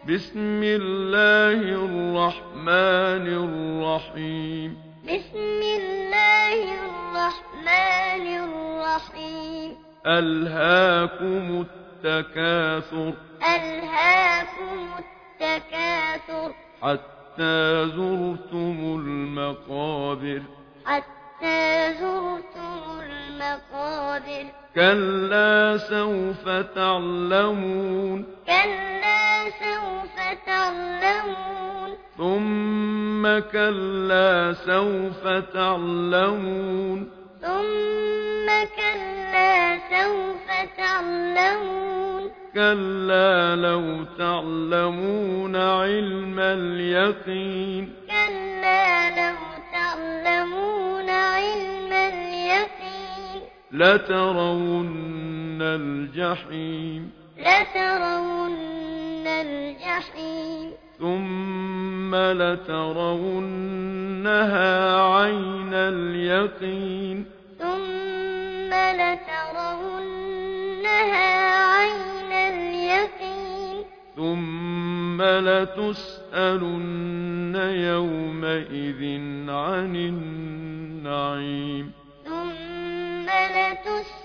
بسم الله الرحمن الرحيم. بسم الله الرحمن الرحيم. ألهاكم التكاثر. ألهاكم التكاثر. حتى زرتم المقابر. حتى زرتم المقابر. كلا سوف تعلمون. كلا سوف تعلمون. ثم كلا سوف تعلمون. ثم كلا سوف تعلمون. كلا لو تعلمون علم اليقين. كلا لو تعلمون علم اليقين. لترون الجحيم. لترون الجحيم. ثم لترونها عين اليقين. ثم لترونها عين اليقين. ثم لتسألن يومئذ عن النعيم. ثم لتسألن